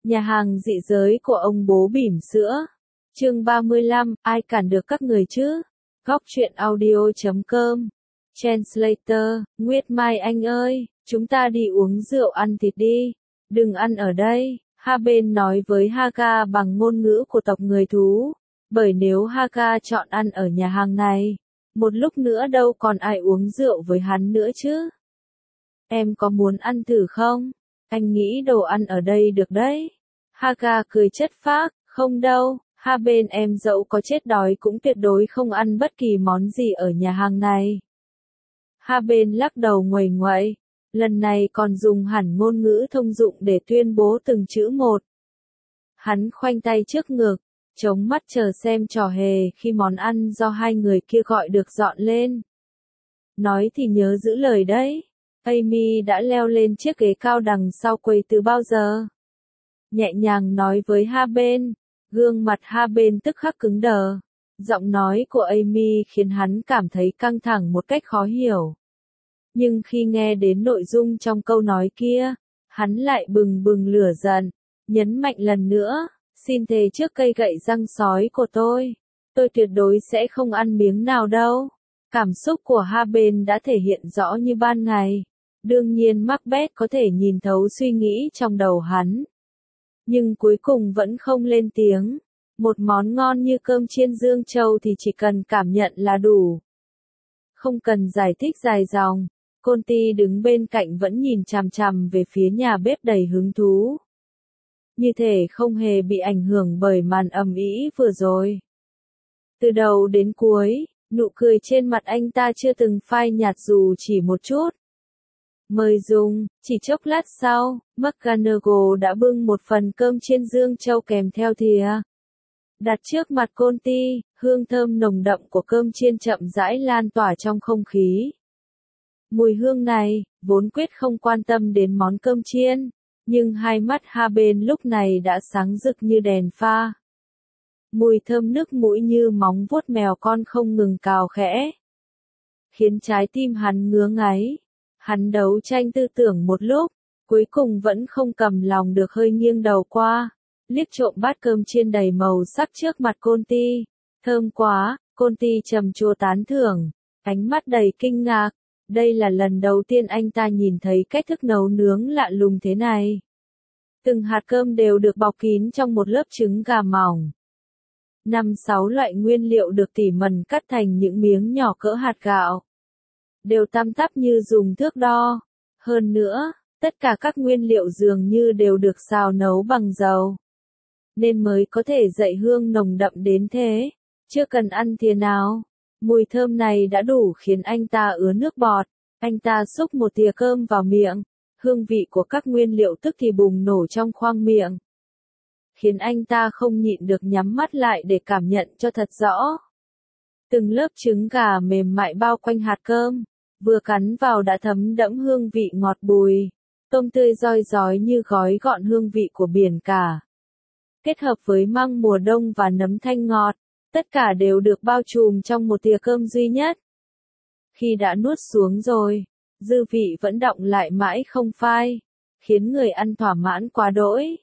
Nhà hàng dị giới của ông bố bỉm sữa. Chương 35, ai cản được các người chứ? Góc truyện audio.com. Translator, Nguyệt Mai anh ơi, chúng ta đi uống rượu ăn thịt đi. Đừng ăn ở đây, Haben nói với Haga bằng ngôn ngữ của tộc người thú. Bởi nếu Haga chọn ăn ở nhà hàng này, một lúc nữa đâu còn ai uống rượu với hắn nữa chứ. Em có muốn ăn thử không? Anh nghĩ đồ ăn ở đây được đấy. Haga cười chất phác, không đâu, Haben em dẫu có chết đói cũng tuyệt đối không ăn bất kỳ món gì ở nhà hàng này. Haben lắc đầu nguầy nguậy, lần này còn dùng hẳn ngôn ngữ thông dụng để tuyên bố từng chữ một. Hắn khoanh tay trước ngực, chống mắt chờ xem trò hề khi món ăn do hai người kia gọi được dọn lên. Nói thì nhớ giữ lời đấy. Amy đã leo lên chiếc ghế cao đằng sau quầy từ bao giờ? Nhẹ nhàng nói với Haben, gương mặt Haben tức khắc cứng đờ. Giọng nói của Amy khiến hắn cảm thấy căng thẳng một cách khó hiểu. Nhưng khi nghe đến nội dung trong câu nói kia, hắn lại bừng bừng lửa giận, nhấn mạnh lần nữa, xin thề trước cây gậy răng sói của tôi tuyệt đối sẽ không ăn miếng nào đâu. Cảm xúc của Haben đã thể hiện rõ như ban ngày. Đương nhiên Macbeth có thể nhìn thấu suy nghĩ trong đầu hắn. Nhưng cuối cùng vẫn không lên tiếng. Một món ngon như cơm chiên Dương Châu thì chỉ cần cảm nhận là đủ. Không cần giải thích dài dòng. Conti đứng bên cạnh vẫn nhìn chằm chằm về phía nhà bếp đầy hứng thú. Như thể không hề bị ảnh hưởng bởi màn ầm ĩ vừa rồi. Từ đầu đến cuối, nụ cười trên mặt anh ta chưa từng phai nhạt dù chỉ một chút. Mời dùng, chỉ chốc lát sau, McGonagall đã bưng một phần cơm chiên Dương Châu kèm theo thìa. Đặt trước mặt Conti, hương thơm nồng đậm của cơm chiên chậm rãi lan tỏa trong không khí. Mùi hương này, vốn quyết không quan tâm đến món cơm chiên, nhưng hai mắt Haben lúc này đã sáng rực như đèn pha. Mùi thơm nước mũi như móng vuốt mèo con không ngừng cào khẽ, khiến trái tim hắn ngứa ngáy. Hắn đấu tranh tư tưởng một lúc, cuối cùng vẫn không cầm lòng được hơi nghiêng đầu qua, liếc trộm bát cơm chiên đầy màu sắc trước mặt Conti. Thơm quá, Conti trầm trồ tán thưởng, ánh mắt đầy kinh ngạc. Đây là lần đầu tiên anh ta nhìn thấy cách thức nấu nướng lạ lùng thế này. Từng hạt cơm đều được bọc kín trong một lớp trứng gà mỏng. 5-6 loại nguyên liệu được tỉ mẩn cắt thành những miếng nhỏ cỡ hạt gạo. Đều tăm tắp như dùng thước đo. Hơn nữa, tất cả các nguyên liệu dường như đều được xào nấu bằng dầu. Nên mới có thể dậy hương nồng đậm đến thế. Chưa cần ăn thìa nào. Mùi thơm này đã đủ khiến anh ta ứa nước bọt. Anh ta xúc một thìa cơm vào miệng. Hương vị của các nguyên liệu tức thì bùng nổ trong khoang miệng. Khiến anh ta không nhịn được nhắm mắt lại để cảm nhận cho thật rõ. Từng lớp trứng gà mềm mại bao quanh hạt cơm. Vừa cắn vào đã thấm đẫm hương vị ngọt bùi. Tôm tươi roi rói như gói gọn hương vị của biển cả. Kết hợp với măng mùa đông và nấm thanh ngọt. Tất cả đều được bao trùm trong một thìa cơm duy nhất. Khi đã nuốt xuống rồi, dư vị vẫn đọng lại mãi không phai, khiến người ăn thỏa mãn quá đỗi.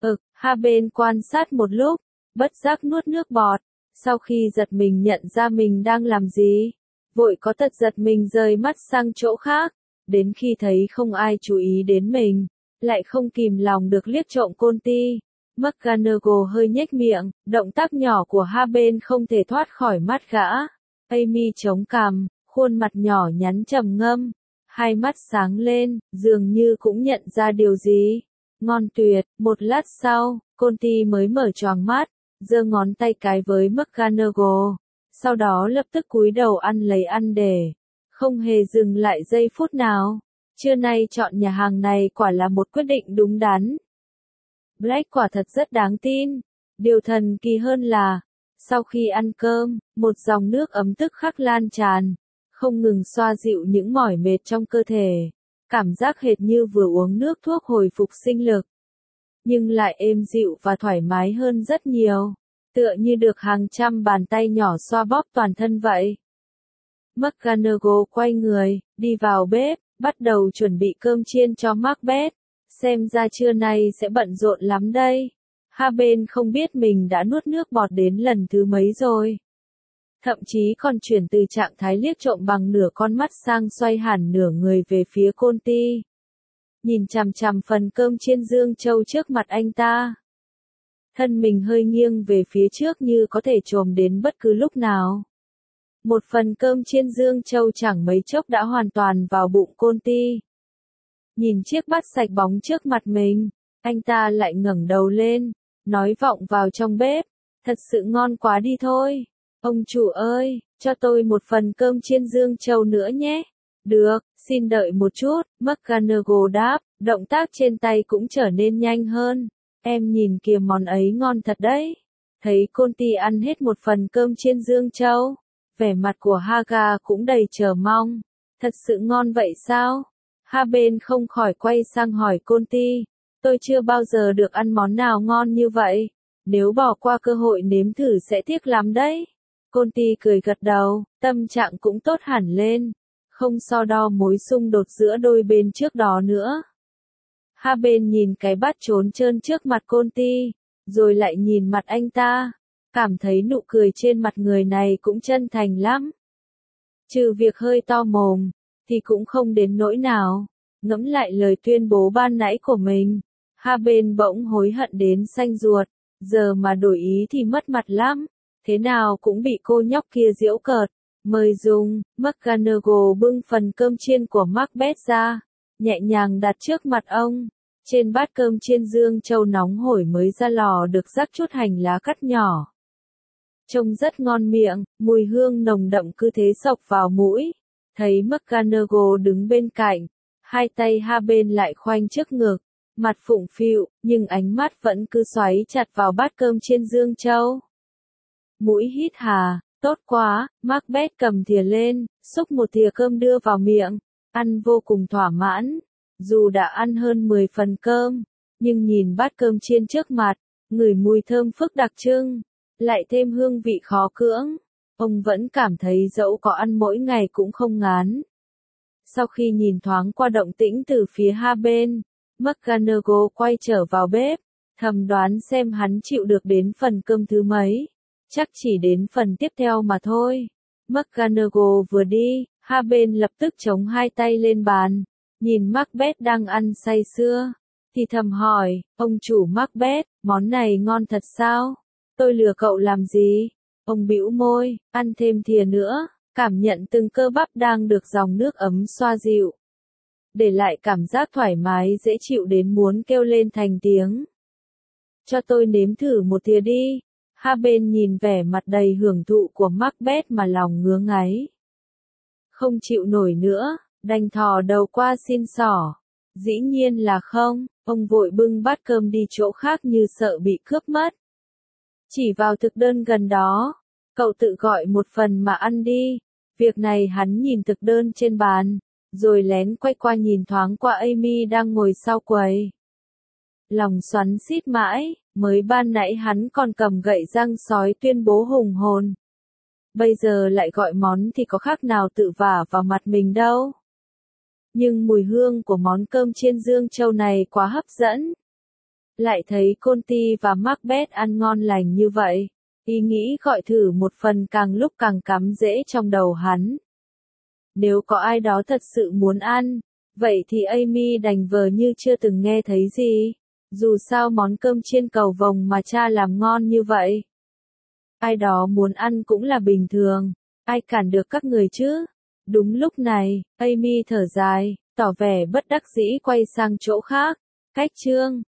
Haben quan sát một lúc, bất giác nuốt nước bọt, sau khi giật mình nhận ra mình đang làm gì, vội có tật giật mình rời mắt sang chỗ khác, đến khi thấy không ai chú ý đến mình, lại không kìm lòng được liếc trộm Conti. McGonagall hơi nhếch miệng, động tác nhỏ của Haben không thể thoát khỏi mắt gã. Amy chống cằm, khuôn mặt nhỏ nhắn trầm ngâm, hai mắt sáng lên, dường như cũng nhận ra điều gì. Ngon tuyệt, một lát sau, Conti mới mở choàng mắt, giơ ngón tay cái với McGonagall, sau đó lập tức cúi đầu ăn lấy ăn để, không hề dừng lại giây phút nào. Trưa nay chọn nhà hàng này quả là một quyết định đúng đắn. Black quả thật rất đáng tin. Điều thần kỳ hơn là, sau khi ăn cơm, một dòng nước ấm tức khắc lan tràn, không ngừng xoa dịu những mỏi mệt trong cơ thể. Cảm giác hệt như vừa uống nước thuốc hồi phục sinh lực. Nhưng lại êm dịu và thoải mái hơn rất nhiều. Tựa như được hàng trăm bàn tay nhỏ xoa bóp toàn thân vậy. McGonagall quay người, đi vào bếp, bắt đầu chuẩn bị cơm chiên cho Macbeth. Xem ra trưa nay sẽ bận rộn lắm đây. Hai bên không biết mình đã nuốt nước bọt đến lần thứ mấy rồi. Thậm chí còn chuyển từ trạng thái liếc trộm bằng nửa con mắt sang xoay hẳn nửa người về phía Conti. Nhìn chằm chằm phần cơm chiên Dương Châu trước mặt anh ta. Thân mình hơi nghiêng về phía trước như có thể trồm đến bất cứ lúc nào. Một phần cơm chiên Dương Châu chẳng mấy chốc đã hoàn toàn vào bụng Conti. Nhìn chiếc bát sạch bóng trước mặt mình, anh ta lại ngẩng đầu lên, nói vọng vào trong bếp, thật sự ngon quá đi thôi. Ông chủ ơi, cho tôi một phần cơm chiên Dương Châu nữa nhé. Được, xin đợi một chút, McGonagall đáp, động tác trên tay cũng trở nên nhanh hơn. Em nhìn kìa món ấy ngon thật đấy. Thấy Conti ăn hết một phần cơm chiên Dương Châu, vẻ mặt của Haga cũng đầy chờ mong. Thật sự ngon vậy sao? Hai bên không khỏi quay sang hỏi Conti. Tôi chưa bao giờ được ăn món nào ngon như vậy. Nếu bỏ qua cơ hội nếm thử sẽ tiếc lắm đấy. Conti cười gật đầu, tâm trạng cũng tốt hẳn lên. Không so đo mối xung đột giữa đôi bên trước đó nữa. Hai bên nhìn cái bát trốn trơn trước mặt Conti, rồi lại nhìn mặt anh ta. Cảm thấy nụ cười trên mặt người này cũng chân thành lắm. Trừ việc hơi to mồm, thì cũng không đến nỗi nào. Ngẫm lại lời tuyên bố ban nãy của mình, hai bên bỗng hối hận đến xanh ruột, giờ mà đổi ý thì mất mặt lắm, thế nào cũng bị cô nhóc kia giễu cợt. Mời dùng, McGonagall bưng phần cơm chiên của Macbeth ra, nhẹ nhàng đặt trước mặt ông. Trên bát cơm chiên Dương Châu nóng hổi mới ra lò được rắc chút hành lá cắt nhỏ. Trông rất ngon miệng, mùi hương nồng đậm cứ thế xộc vào mũi. Thấy McGonagall đứng bên cạnh, hai tay hai bên lại khoanh trước ngực, mặt phụng phịu, nhưng ánh mắt vẫn cứ xoáy chặt vào bát cơm chiên Dương Châu. Mũi hít hà, tốt quá, Macbeth cầm thìa lên, xúc một thìa cơm đưa vào miệng, ăn vô cùng thỏa mãn. Dù đã ăn hơn 10 phần cơm, nhưng nhìn bát cơm chiên trước mặt, ngửi mùi thơm phức đặc trưng, lại thêm hương vị khó cưỡng, ông vẫn cảm thấy dẫu có ăn mỗi ngày cũng không ngán. Sau khi nhìn thoáng qua động tĩnh từ phía hai bên, McGonagall quay trở vào bếp, thầm đoán xem hắn chịu được đến phần cơm thứ mấy. Chắc chỉ đến phần tiếp theo mà thôi. McGonagall vừa đi, hai bên lập tức chống hai tay lên bàn, nhìn Macbeth đang ăn say sưa, thì thầm hỏi, ông chủ Macbeth, món này ngon thật sao? Tôi lừa cậu làm gì? Ông bĩu môi, ăn thêm thìa nữa, cảm nhận từng cơ bắp đang được dòng nước ấm xoa dịu. Để lại cảm giác thoải mái dễ chịu đến muốn kêu lên thành tiếng. Cho tôi nếm thử một thìa đi. Hai bên nhìn vẻ mặt đầy hưởng thụ của Macbeth mà lòng ngứa ngáy. Không chịu nổi nữa, đành thò đầu qua xin xỏ. Dĩ nhiên là không, ông vội bưng bát cơm đi chỗ khác như sợ bị cướp mất. Chỉ vào thực đơn gần đó, cậu tự gọi một phần mà ăn đi. Việc này hắn nhìn thực đơn trên bàn, rồi lén quay qua nhìn thoáng qua Amy đang ngồi sau quầy. Lòng xoắn xít mãi, mới ban nãy hắn còn cầm gậy răng sói tuyên bố hùng hồn. Bây giờ lại gọi món thì có khác nào tự vả vào mặt mình đâu. Nhưng mùi hương của món cơm chiên Dương Châu này quá hấp dẫn. Lại thấy Conti và Macbeth ăn ngon lành như vậy, ý nghĩ gọi thử một phần càng lúc càng cắm rễ trong đầu hắn. Nếu có ai đó thật sự muốn ăn, vậy thì Amy đành vờ như chưa từng nghe thấy gì. Dù sao món cơm chiên cầu vồng mà cha làm ngon như vậy. Ai đó muốn ăn cũng là bình thường, ai cản được các người chứ? Đúng lúc này, Amy thở dài, tỏ vẻ bất đắc dĩ quay sang chỗ khác. Cách Trương,